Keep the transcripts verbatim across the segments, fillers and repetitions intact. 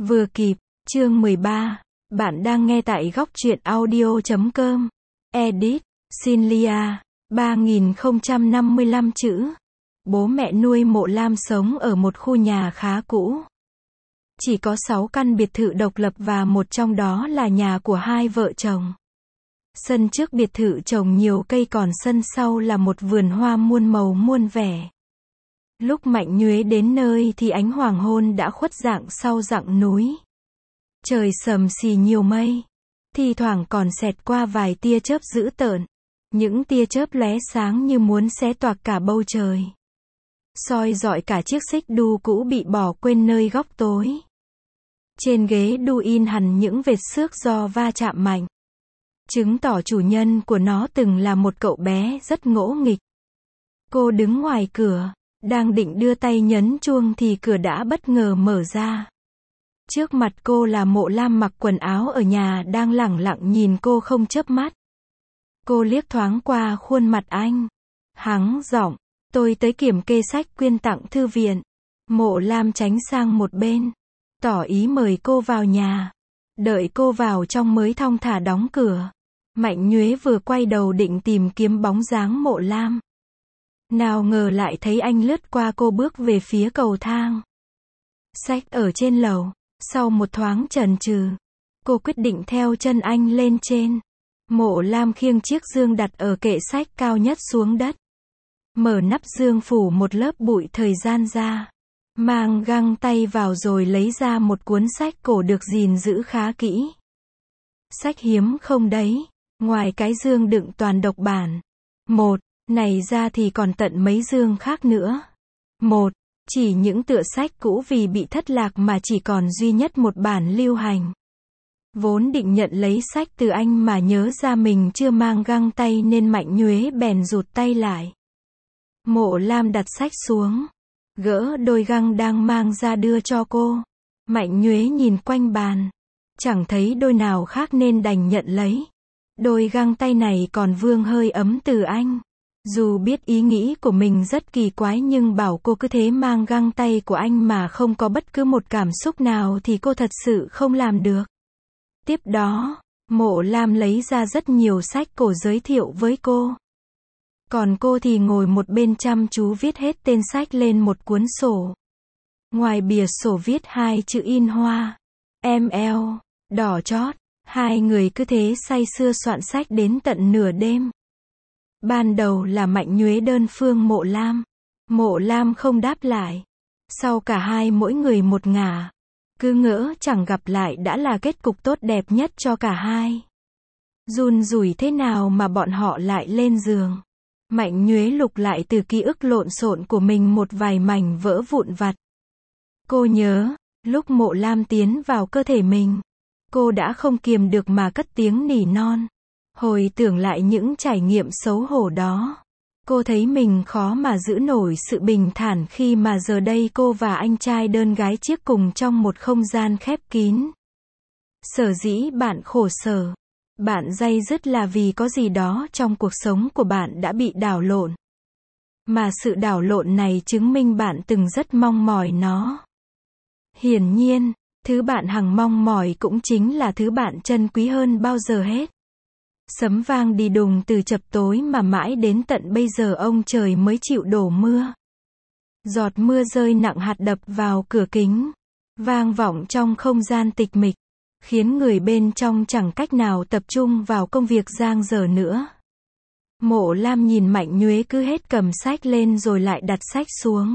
Vừa kịp, chương mười ba, bạn đang nghe tại góc truyện audio chấm com. Edit, Sinlia, ba nghìn không trăm năm mươi lăm chữ. Bố mẹ nuôi Mộ Lam sống ở một khu nhà khá cũ. Chỉ có sáu căn biệt thự độc lập và một trong đó là nhà của hai vợ chồng. Sân trước biệt thự trồng nhiều cây, còn sân sau là một vườn hoa muôn màu muôn vẻ. Lúc Mạnh Nhuế đến nơi thì ánh hoàng hôn đã khuất dạng sau dặng núi. Trời sầm xì nhiều mây. Thi thoảng còn xẹt qua vài tia chớp dữ tợn. Những tia chớp lóe sáng như muốn xé toạc cả bầu trời. Soi rọi cả chiếc xích đu cũ bị bỏ quên nơi góc tối. Trên ghế đu in hẳn những vệt xước do va chạm mạnh. Chứng tỏ chủ nhân của nó từng là một cậu bé rất ngỗ nghịch. Cô đứng ngoài cửa, đang định đưa tay nhấn chuông thì cửa đã bất ngờ mở ra. Trước mặt cô là Mộ Lam mặc quần áo ở nhà đang lẳng lặng nhìn cô không chớp mắt. Cô liếc thoáng qua khuôn mặt anh. Hắng giọng, tôi tới kiểm kê sách quyên tặng thư viện. Mộ Lam tránh sang một bên, tỏ ý mời cô vào nhà. Đợi cô vào trong mới thong thả đóng cửa. Mạnh Nhuế vừa quay đầu định tìm kiếm bóng dáng Mộ Lam. Nào ngờ lại thấy anh lướt qua cô bước về phía cầu thang. Sách ở trên lầu. Sau một thoáng chần chừ, cô quyết định theo chân anh lên trên. Mộ Lam khiêng chiếc dương đặt ở kệ sách cao nhất xuống đất. Mở nắp dương phủ một lớp bụi thời gian ra. Mang găng tay vào rồi lấy ra một cuốn sách cổ được gìn giữ khá kỹ. Sách hiếm không đấy. Ngoài cái dương đựng toàn độc bản. Một, này ra thì còn tận mấy dương khác nữa. Một, chỉ những tựa sách cũ vì bị thất lạc mà chỉ còn duy nhất một bản lưu hành. Vốn định nhận lấy sách từ anh mà nhớ ra mình chưa mang găng tay nên Mạnh Nhuế bèn rụt tay lại. Mộ Lam đặt sách xuống, gỡ đôi găng đang mang ra đưa cho cô. Mạnh Nhuế nhìn quanh bàn, chẳng thấy đôi nào khác nên đành nhận lấy. Đôi găng tay này còn vương hơi ấm từ anh. Dù biết ý nghĩ của mình rất kỳ quái nhưng bảo cô cứ thế mang găng tay của anh mà không có bất cứ một cảm xúc nào thì cô thật sự không làm được. Tiếp đó, Mộ Lam lấy ra rất nhiều sách cổ giới thiệu với cô. Còn cô thì ngồi một bên chăm chú viết hết tên sách lên một cuốn sổ. Ngoài bìa sổ viết hai chữ in hoa. em lờ, đỏ chót. Hai người cứ thế say sưa soạn sách đến tận nửa đêm. Ban đầu là Mạnh Nhuế đơn phương Mộ Lam. Mộ Lam không đáp lại. Sau cả hai mỗi người một ngả. Cứ ngỡ chẳng gặp lại đã là kết cục tốt đẹp nhất cho cả hai. Run rủi thế nào mà bọn họ lại lên giường. Mạnh Nhuế lục lại từ ký ức lộn xộn của mình một vài mảnh vỡ vụn vặt. Cô nhớ, lúc Mộ Lam tiến vào cơ thể mình, cô đã không kiềm được mà cất tiếng nỉ non. Hồi tưởng lại những trải nghiệm xấu hổ đó, cô thấy mình khó mà giữ nổi sự bình thản khi mà giờ đây cô và anh trai đơn gái chiếc cùng trong một không gian khép kín. Sở dĩ bạn khổ sở, bạn day dứt là vì có gì đó trong cuộc sống của bạn đã bị đảo lộn. Mà sự đảo lộn này chứng minh bạn từng rất mong mỏi nó. Hiển nhiên, thứ bạn hằng mong mỏi cũng chính là thứ bạn trân quý hơn bao giờ hết. Sấm vang đi đùng từ chập tối mà mãi đến tận bây giờ ông trời mới chịu đổ mưa. Giọt mưa rơi nặng hạt đập vào cửa kính, vang vọng trong không gian tịch mịch, khiến người bên trong chẳng cách nào tập trung vào công việc giang dở nữa. Mộ Lam nhìn Mạnh Nhuế cứ hết cầm sách lên rồi lại đặt sách xuống.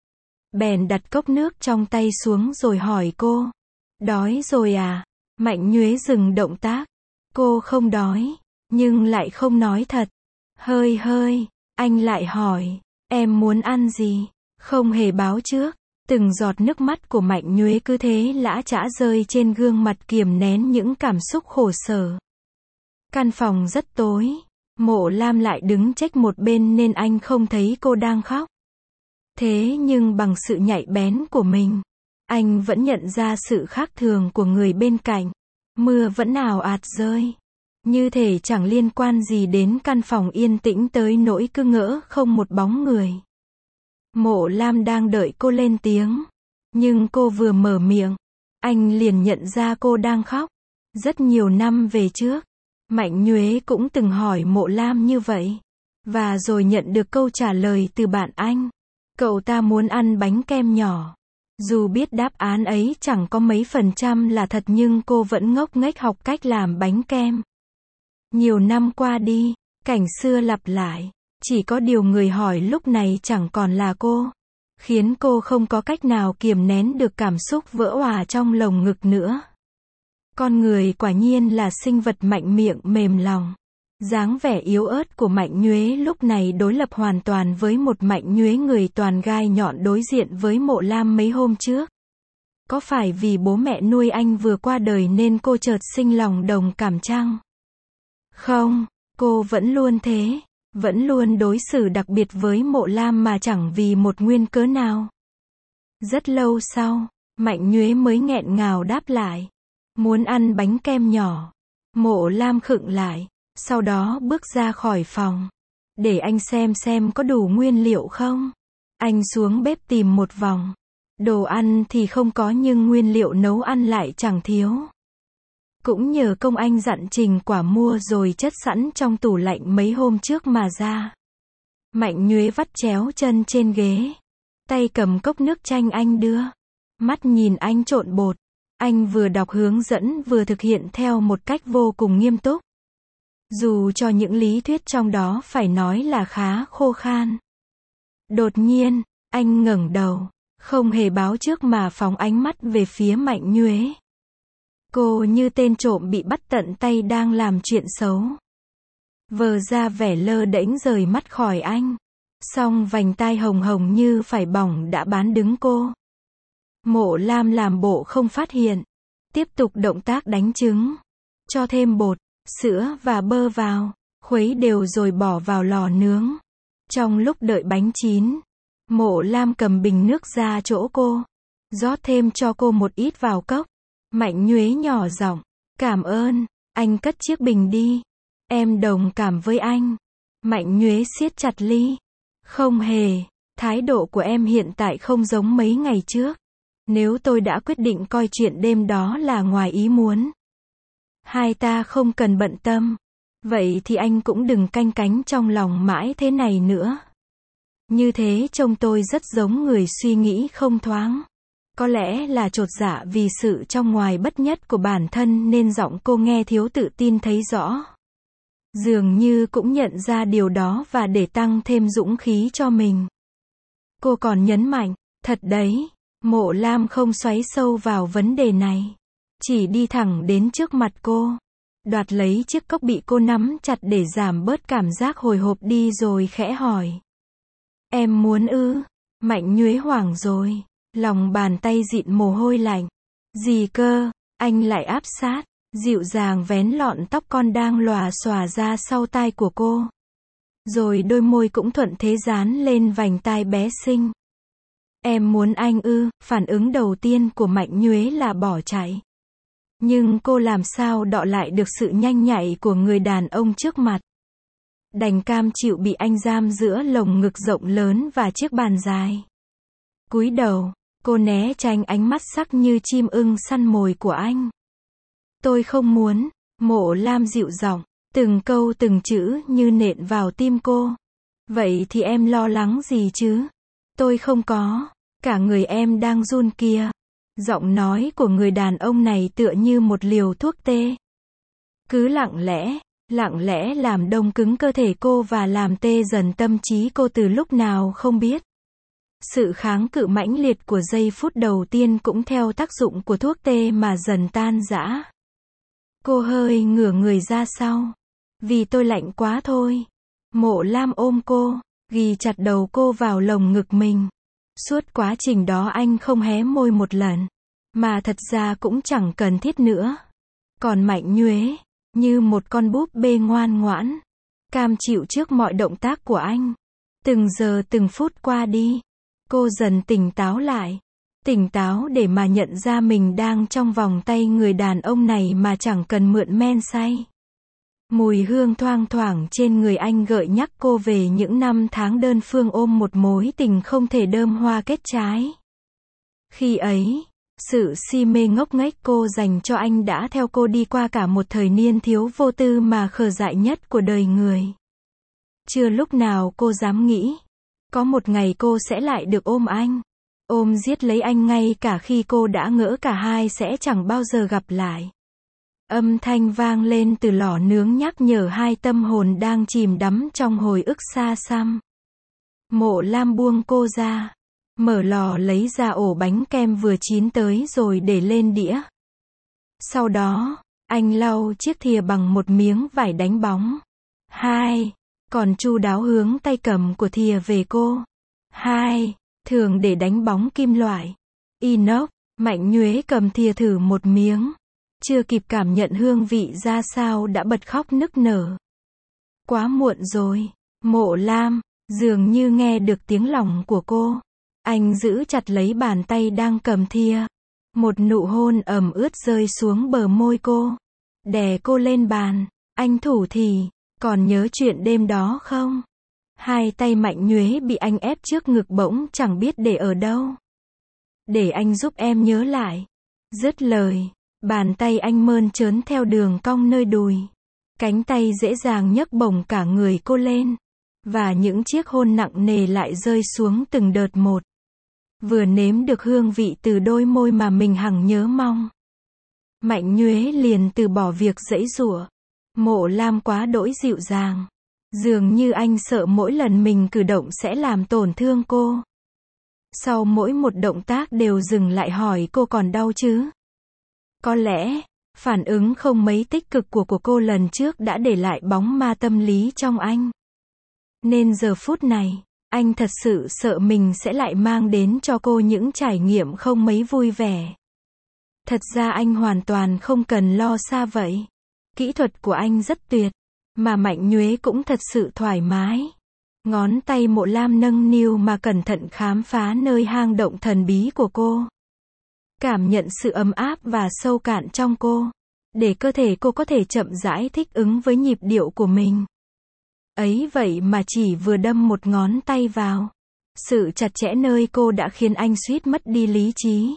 Bèn đặt cốc nước trong tay xuống rồi hỏi cô, đói rồi à? Mạnh Nhuế dừng động tác. Cô không đói, nhưng lại không nói thật. Hơi hơi, anh lại hỏi, em muốn ăn gì? Không hề báo trước, từng giọt nước mắt của Mạnh Nhuế cứ thế lã chã rơi trên gương mặt kiềm nén những cảm xúc khổ sở. Căn phòng rất tối, Mộ Lam lại đứng chếch một bên nên anh không thấy cô đang khóc. Thế nhưng bằng sự nhạy bén của mình, anh vẫn nhận ra sự khác thường của người bên cạnh. Mưa vẫn ào ạt rơi. Như thể chẳng liên quan gì đến căn phòng yên tĩnh tới nỗi cứ ngỡ không một bóng người. Mộ Lam đang đợi cô lên tiếng. Nhưng cô vừa mở miệng, Anh liền nhận ra cô đang khóc. Rất nhiều năm về trước, Mạnh Nhuế cũng từng hỏi Mộ Lam như vậy. Và rồi nhận được câu trả lời từ bạn anh. Cậu ta muốn ăn bánh kem nhỏ. Dù biết đáp án ấy chẳng có mấy phần trăm là thật nhưng cô vẫn ngốc nghếch học cách làm bánh kem. Nhiều năm qua đi, cảnh xưa lặp lại. Chỉ có điều người hỏi lúc này chẳng còn là cô. Khiến cô không có cách nào kiềm nén được cảm xúc vỡ òa trong lồng ngực nữa. Con người quả nhiên là sinh vật mạnh miệng mềm lòng. Dáng vẻ yếu ớt của Mạnh Nhuế lúc này đối lập hoàn toàn với một Mạnh Nhuế người toàn gai nhọn đối diện với Mộ Lam mấy hôm trước. Có phải vì bố mẹ nuôi anh vừa qua đời nên cô chợt sinh lòng đồng cảm chăng? Không, cô vẫn luôn thế. Vẫn luôn đối xử đặc biệt với Mộ Lam mà chẳng vì một nguyên cớ nào. Rất lâu sau, Mạnh Nhuế mới nghẹn ngào đáp lại. Muốn ăn bánh kem nhỏ. Mộ Lam khựng lại. Sau đó bước ra khỏi phòng. Để anh xem xem có đủ nguyên liệu không. Anh xuống bếp tìm một vòng. Đồ ăn thì không có nhưng nguyên liệu nấu ăn lại chẳng thiếu. Cũng nhờ công anh dặn Trình Quả mua rồi chất sẵn trong tủ lạnh mấy hôm trước mà ra. Mạnh Nhuế vắt chéo chân trên ghế. Tay cầm cốc nước chanh anh đưa. Mắt nhìn anh trộn bột. Anh vừa đọc hướng dẫn vừa thực hiện theo một cách vô cùng nghiêm túc. Dù cho những lý thuyết trong đó phải nói là khá khô khan. Đột nhiên, anh ngẩng đầu, không hề báo trước mà phóng ánh mắt về phía Mạnh Nhuế. Cô như tên trộm bị bắt tận tay đang làm chuyện xấu. Vờ ra vẻ lơ đễnh rời mắt khỏi anh. Song vành tai hồng hồng như phải bỏng đã bán đứng cô. Mộ Lam làm bộ không phát hiện. Tiếp tục động tác đánh trứng. Cho thêm bột, sữa và bơ vào. Khuấy đều rồi bỏ vào lò nướng. Trong lúc đợi bánh chín, Mộ Lam cầm bình nước ra chỗ cô. Rót thêm cho cô một ít vào cốc. Mạnh Nhuế nhỏ giọng. Cảm ơn, anh cất chiếc bình đi. Em đồng cảm với anh. Mạnh Nhuế siết chặt ly. Không hề, thái độ của em hiện tại không giống mấy ngày trước. Nếu tôi đã quyết định coi chuyện đêm đó là ngoài ý muốn. Hai ta không cần bận tâm. Vậy thì anh cũng đừng canh cánh trong lòng mãi thế này nữa. Như thế trông tôi rất giống người suy nghĩ không thoáng. Có lẽ là chột dạ vì sự trong ngoài bất nhất của bản thân nên giọng cô nghe thiếu tự tin thấy rõ. Dường như cũng nhận ra điều đó và để tăng thêm dũng khí cho mình. Cô còn nhấn mạnh, thật đấy, Mộ Lam không xoáy sâu vào vấn đề này. Chỉ đi thẳng đến trước mặt cô. Đoạt lấy chiếc cốc bị cô nắm chặt để giảm bớt cảm giác hồi hộp đi rồi khẽ hỏi. Em muốn ư? Mạnh Nhuế hoảng rồi. Lòng bàn tay dịn mồ hôi lạnh. Gì cơ? Anh lại áp sát, dịu dàng vén lọn tóc con đang lòa xòa ra sau tai của cô. Rồi đôi môi cũng thuận thế dán lên vành tai bé xinh. Em muốn anh ư? Phản ứng đầu tiên của Mạnh Nhuế là bỏ chạy. Nhưng cô làm sao đọ lại được sự nhanh nhạy của người đàn ông trước mặt. Đành cam chịu bị anh giam giữa lồng ngực rộng lớn và chiếc bàn dài. Cúi đầu, cô né tránh ánh mắt sắc như chim ưng săn mồi của anh. Tôi không muốn, Mộ Lam dịu giọng, từng câu từng chữ như nện vào tim cô. Vậy thì em lo lắng gì chứ? Tôi không có, cả người em đang run kìa. Giọng nói của người đàn ông này tựa như một liều thuốc tê. Cứ lặng lẽ, lặng lẽ làm đông cứng cơ thể cô và làm tê dần tâm trí cô từ lúc nào không biết. Sự kháng cự mãnh liệt của giây phút đầu tiên cũng theo tác dụng của thuốc tê mà dần tan rã. Cô hơi ngửa người ra sau. Vì tôi lạnh quá thôi. Mộ Lam ôm cô, ghi chặt đầu cô vào lồng ngực mình. Suốt quá trình đó anh không hé môi một lần. Mà thật ra cũng chẳng cần thiết nữa. Còn Mạnh Nhuế, như một con búp bê ngoan ngoãn, cam chịu trước mọi động tác của anh. Từng giờ từng phút qua đi, cô dần tỉnh táo lại. Tỉnh táo để mà nhận ra mình đang trong vòng tay người đàn ông này mà chẳng cần mượn men say. Mùi hương thoang thoảng trên người anh gợi nhắc cô về những năm tháng đơn phương ôm một mối tình không thể đơm hoa kết trái. Khi ấy, Sự si mê ngốc nghếch cô dành cho anh đã theo cô đi qua cả một thời niên thiếu vô tư mà khờ dại nhất của đời người. Chưa lúc nào cô dám nghĩ, có một ngày cô sẽ lại được ôm anh, ôm giết lấy anh ngay cả khi cô đã ngỡ cả hai sẽ chẳng bao giờ gặp lại. Âm thanh vang lên từ lò nướng nhắc nhở hai tâm hồn đang chìm đắm trong hồi ức xa xăm. Mộ Lam buông cô ra, mở lò lấy ra ổ bánh kem vừa chín tới rồi để lên đĩa. Sau đó, anh lau chiếc thìa bằng một miếng vải đánh bóng. Hai, còn chu đáo hướng tay cầm của thìa về cô. Hai, thường để đánh bóng kim loại. Inox, Mạnh Nhuế cầm thìa thử một miếng. Chưa kịp cảm nhận hương vị ra sao đã bật khóc nức nở. Quá muộn rồi. Mộ Lam, dường như nghe được tiếng lòng của cô. Anh giữ chặt lấy bàn tay đang cầm thìa. Một nụ hôn ẩm ướt rơi xuống bờ môi cô. Đè cô lên bàn. Anh thủ thỉ, còn nhớ chuyện đêm đó không? Hai tay Mạnh Nhuế bị anh ép trước ngực bỗng chẳng biết để ở đâu. Để anh giúp em nhớ lại. Dứt lời, bàn tay anh mơn trớn theo đường cong nơi đùi. Cánh tay dễ dàng nhấc bổng cả người cô lên. Và những chiếc hôn nặng nề lại rơi xuống từng đợt một. Vừa nếm được hương vị từ đôi môi mà mình hằng nhớ mong, Mạnh Nhuế liền từ bỏ việc giãy giụa. Mộ Lam quá đỗi dịu dàng. Dường như anh sợ mỗi lần mình cử động sẽ làm tổn thương cô. Sau mỗi một động tác đều dừng lại hỏi cô còn đau chứ? Có lẽ, phản ứng không mấy tích cực của của cô lần trước đã để lại bóng ma tâm lý trong anh. Nên giờ phút này, anh thật sự sợ mình sẽ lại mang đến cho cô những trải nghiệm không mấy vui vẻ. Thật ra anh hoàn toàn không cần lo xa vậy. Kỹ thuật của anh rất tuyệt, mà Mạnh Nhuế cũng thật sự thoải mái. Ngón tay Mộ Lam nâng niu mà cẩn thận khám phá nơi hang động thần bí của cô. Cảm nhận sự ấm áp và sâu cạn trong cô, để cơ thể cô có thể chậm rãi thích ứng với nhịp điệu của mình. Ấy vậy mà chỉ vừa đâm một ngón tay vào, sự chặt chẽ nơi cô đã khiến anh suýt mất đi lý trí.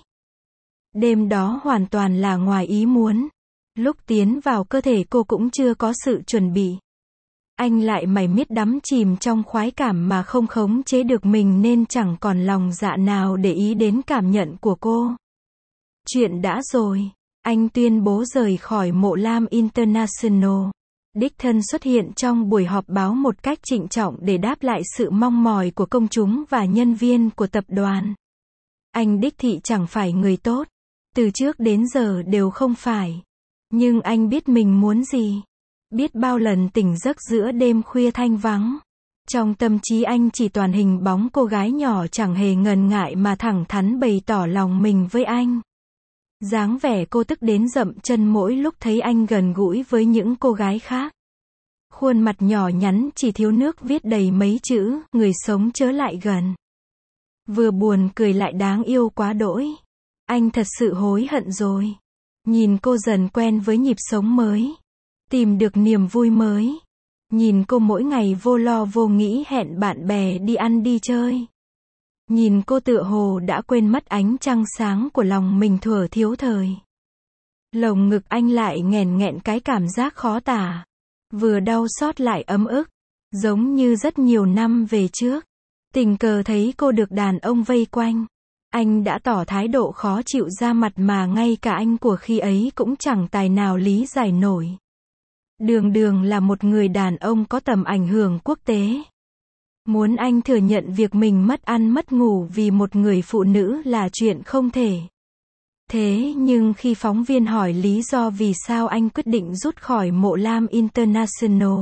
Đêm đó hoàn toàn là ngoài ý muốn. Lúc tiến vào cơ thể cô cũng chưa có sự chuẩn bị. Anh lại mải miết đắm chìm trong khoái cảm mà không khống chế được mình nên chẳng còn lòng dạ nào để ý đến cảm nhận của cô. Chuyện đã rồi. Anh tuyên bố rời khỏi Mộ Lam International. Đích thân xuất hiện trong buổi họp báo một cách trịnh trọng để đáp lại sự mong mỏi của công chúng và nhân viên của tập đoàn. Anh đích thị chẳng phải người tốt. Từ trước đến giờ đều không phải. Nhưng anh biết mình muốn gì. Biết bao lần tỉnh giấc giữa đêm khuya thanh vắng. Trong tâm trí anh chỉ toàn hình bóng cô gái nhỏ chẳng hề ngần ngại mà thẳng thắn bày tỏ lòng mình với anh. Dáng vẻ cô tức đến dậm chân mỗi lúc thấy anh gần gũi với những cô gái khác. Khuôn mặt nhỏ nhắn chỉ thiếu nước viết đầy mấy chữ, người sống chớ lại gần. Vừa buồn cười lại đáng yêu quá đỗi. Anh thật sự hối hận rồi. Nhìn cô dần quen với nhịp sống mới. Tìm được niềm vui mới. Nhìn cô mỗi ngày vô lo vô nghĩ hẹn bạn bè đi ăn đi chơi. Nhìn cô tựa hồ đã quên mất ánh trăng sáng của lòng mình thuở thiếu thời. Lồng ngực anh lại nghẹn nghẹn cái cảm giác khó tả. Vừa đau xót lại ấm ức. Giống như rất nhiều năm về trước. Tình cờ thấy cô được đàn ông vây quanh. Anh đã tỏ thái độ khó chịu ra mặt mà ngay cả anh của khi ấy cũng chẳng tài nào lý giải nổi. Đường đường là một người đàn ông có tầm ảnh hưởng quốc tế. Muốn anh thừa nhận việc mình mất ăn mất ngủ vì một người phụ nữ là chuyện không thể. Thế nhưng khi phóng viên hỏi lý do vì sao anh quyết định rút khỏi Mộ Lam International,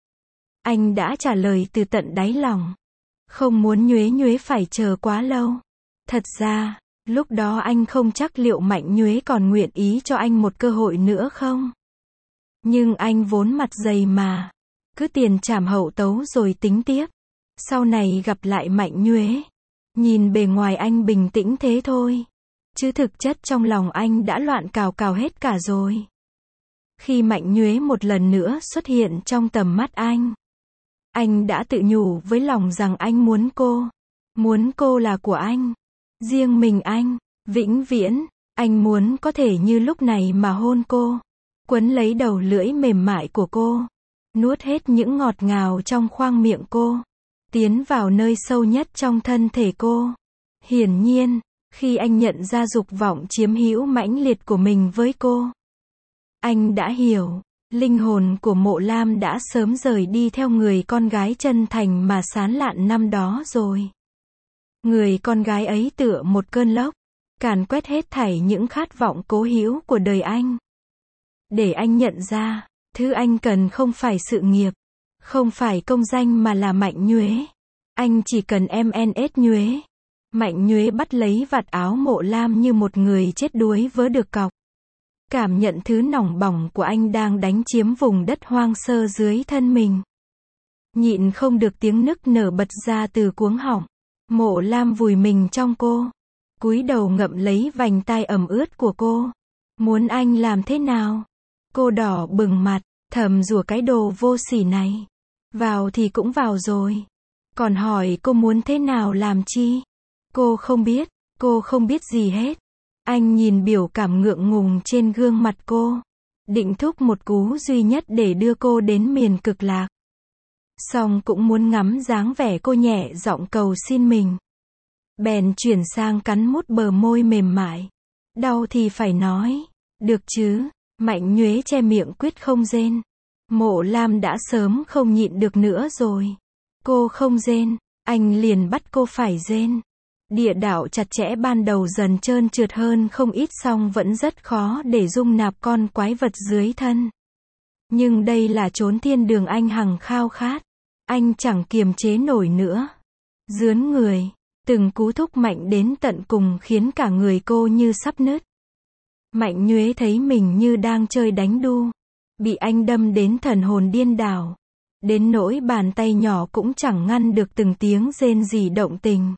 anh đã trả lời từ tận đáy lòng. Không muốn Nhuế Nhuế phải chờ quá lâu. Thật ra, lúc đó anh không chắc liệu Mạnh Nhuế còn nguyện ý cho anh một cơ hội nữa không. Nhưng anh vốn mặt dày mà. Cứ tiền trảm hậu tấu rồi tính tiếp. Sau này gặp lại Mạnh Nhuế. Nhìn bề ngoài anh bình tĩnh thế thôi. Chứ thực chất trong lòng anh đã loạn cào cào hết cả rồi. Khi Mạnh Nhuế một lần nữa xuất hiện trong tầm mắt anh, anh đã tự nhủ với lòng rằng anh muốn cô. Muốn cô là của anh. Riêng mình anh. Vĩnh viễn. Anh muốn có thể như lúc này mà hôn cô, quấn lấy đầu lưỡi mềm mại của cô, nuốt hết những ngọt ngào trong khoang miệng cô, tiến vào nơi sâu nhất trong thân thể cô. Hiển nhiên, khi anh nhận ra dục vọng chiếm hữu mãnh liệt của mình với cô, anh đã hiểu, linh hồn của Mộ Lam đã sớm rời đi theo người con gái chân thành mà sán lạn năm đó rồi. Người con gái ấy tựa một cơn lốc, càn quét hết thảy những khát vọng cố hữu của đời anh. Để anh nhận ra, thứ anh cần không phải sự nghiệp, không phải công danh mà là Mạnh Nhuế. Anh chỉ cần em en ét Nhuế. Mạnh Nhuế bắt lấy vạt áo Mộ Lam như một người chết đuối vớ được cọc. Cảm nhận thứ nóng bỏng của anh đang đánh chiếm vùng đất hoang sơ dưới thân mình. Nhịn không được tiếng nức nở bật ra từ cuống họng. Mộ Lam vùi mình trong cô, cúi đầu ngậm lấy vành tai ẩm ướt của cô. Muốn anh làm thế nào? Cô đỏ bừng mặt, thầm rủa cái đồ vô sỉ này. Vào thì cũng vào rồi. Còn hỏi cô muốn thế nào làm chi? Cô không biết, cô không biết gì hết. Anh nhìn biểu cảm ngượng ngùng trên gương mặt cô, định thúc một cú duy nhất để đưa cô đến miền cực lạc. Xong cũng muốn ngắm dáng vẻ cô nhẹ giọng cầu xin mình. Bèn chuyển sang cắn mút bờ môi mềm mại. Đau thì phải nói, được chứ? Mạnh Nhuế che miệng quyết không rên. Mộ Lam đã sớm không nhịn được nữa rồi. Cô không rên, anh liền bắt cô phải rên. Địa đạo chặt chẽ ban đầu dần trơn trượt hơn không ít, song vẫn rất khó để dung nạp con quái vật dưới thân. Nhưng đây là chốn thiên đường anh hằng khao khát. Anh chẳng kiềm chế nổi nữa. Dướn người, từng cú thúc mạnh đến tận cùng khiến cả người cô như sắp nứt. Mạnh Nhuế thấy mình như đang chơi đánh đu, bị anh đâm đến thần hồn điên đảo, đến nỗi bàn tay nhỏ cũng chẳng ngăn được từng tiếng rên rỉ động tình.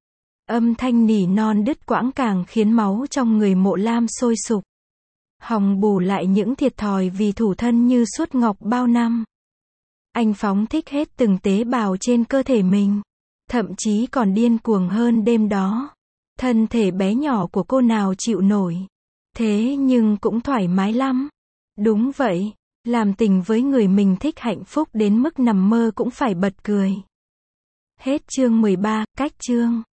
Âm thanh nỉ non đứt quãng càng khiến máu trong người Mộ Lam sôi sục. Hòng bù lại những thiệt thòi vì thủ thân như suốt ngọc bao năm. Anh phóng thích hết từng tế bào trên cơ thể mình, thậm chí còn điên cuồng hơn đêm đó. Thân thể bé nhỏ của cô nào chịu nổi. Thế nhưng cũng thoải mái lắm. Đúng vậy, làm tình với người mình thích hạnh phúc đến mức nằm mơ cũng phải bật cười. Hết chương mười ba, cách chương